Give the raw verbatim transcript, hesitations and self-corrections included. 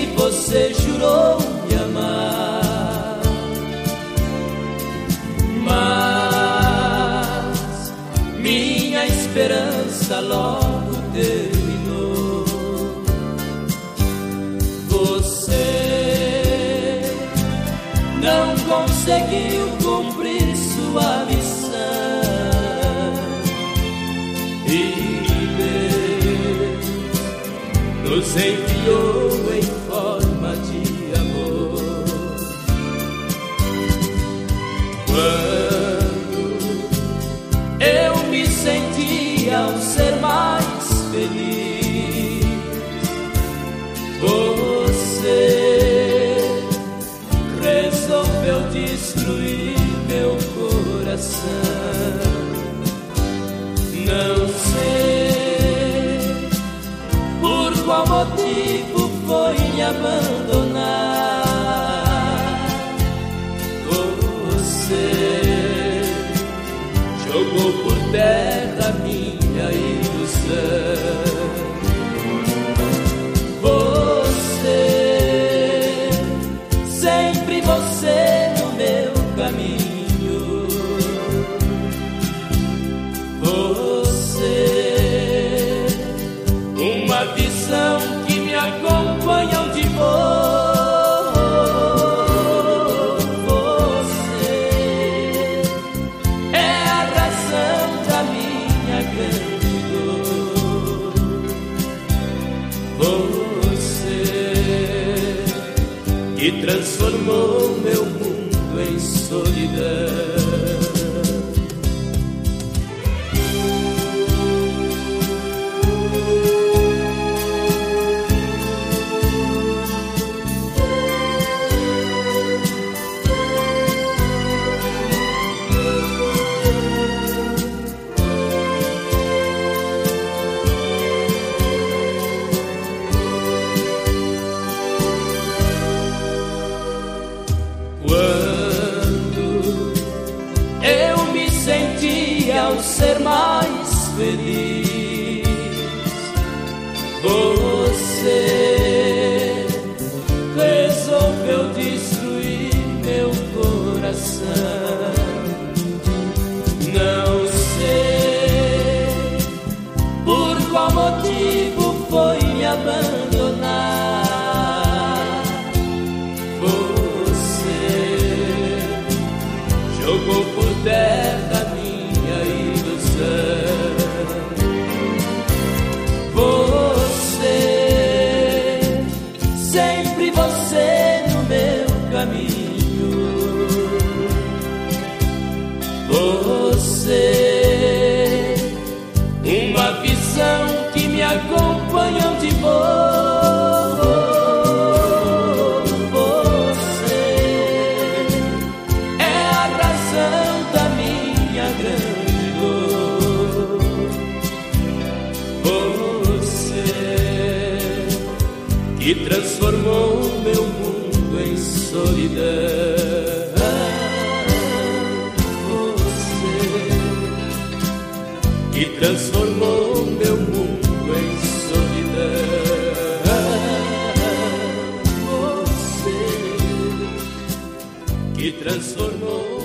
você jurou me amar, mas minha esperança logo terminou. Você não conseguiu cumprir sua missão e Deus nos enviou em forma de amor. Quando eu me senti ao ser mais feliz, você resolveu destruir meu coração. Não sei por qual motivo foi me abandonar. Você jogou por terra minha ilusão. Você, sempre você no meu caminho. Você, uma visão que me acompanha onde vou. Você é a razão da minha grande dor. Você que transformou meu mundo em solidão. Ao ser mais feliz, você resolveu destruir meu coração. Não sei por qual motivo foi me abandonar. Você jogou por terra minha ilusão. Você, sempre você no meu caminho. Você, uma visão que me acompanha onde vou. Você é a razão da minha grande dor. Você que transformou meu mundo em solidão. Você que transformou meu mundo em solidão. Você que transformou